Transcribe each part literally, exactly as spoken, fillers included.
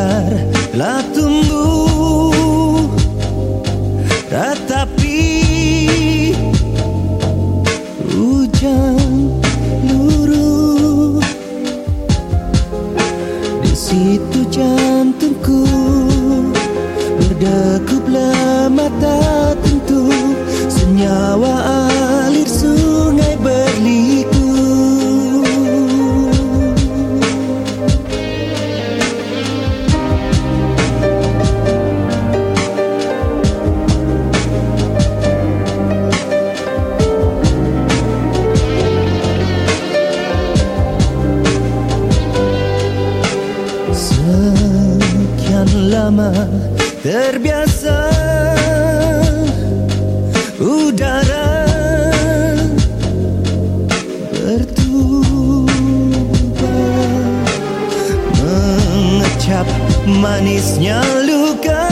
sadar telah tumbuh, tetapi hujan luruh. Di situ jantungku berdekuplah mata tentu, senyawa alir sungai berliku. Sekian lama terbiasa udara bertumpah, mengecap manisnya luka.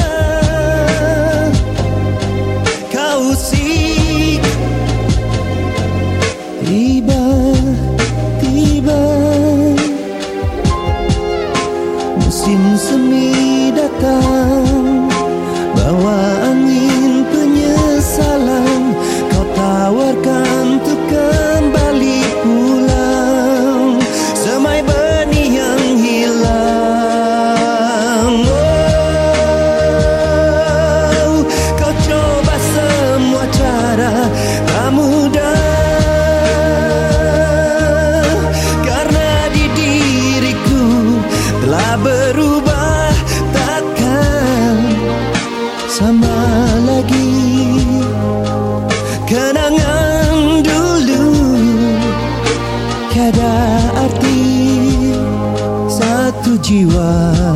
Kau usik tiba-tiba, musim semi datang, bawa angin penyesalan. Kau tawarkan untuk kembali pulang, semai benih yang hilang. Oh, kau coba semua cara, tak mudah, karena di diriku telah berubah, takkan sama lagi. Kenangan dulu tiada arti, satu jiwa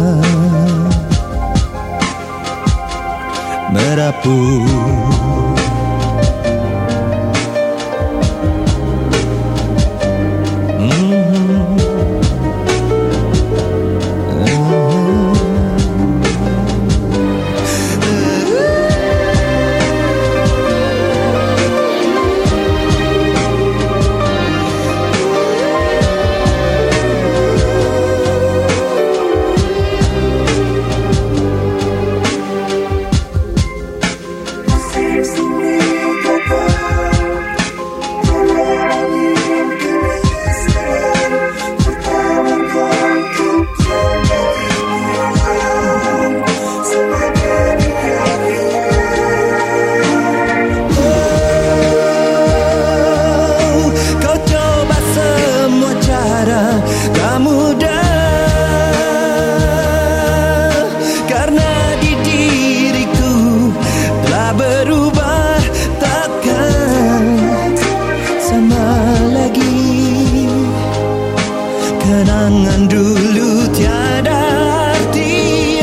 merapuh. Tak mudah, karena di diriku telah berubah, takkan sama lagi. Kenangan dulu tiada arti.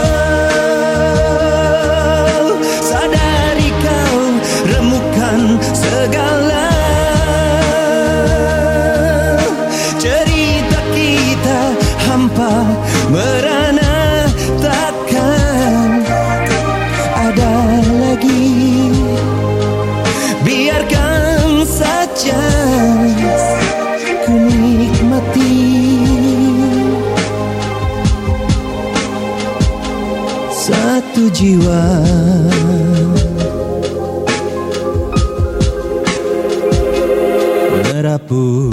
Oh, sadari kau remukan segala hampa merana, takkan ada lagi. Biarkan saja ku nikmati satu jiwa merapuh.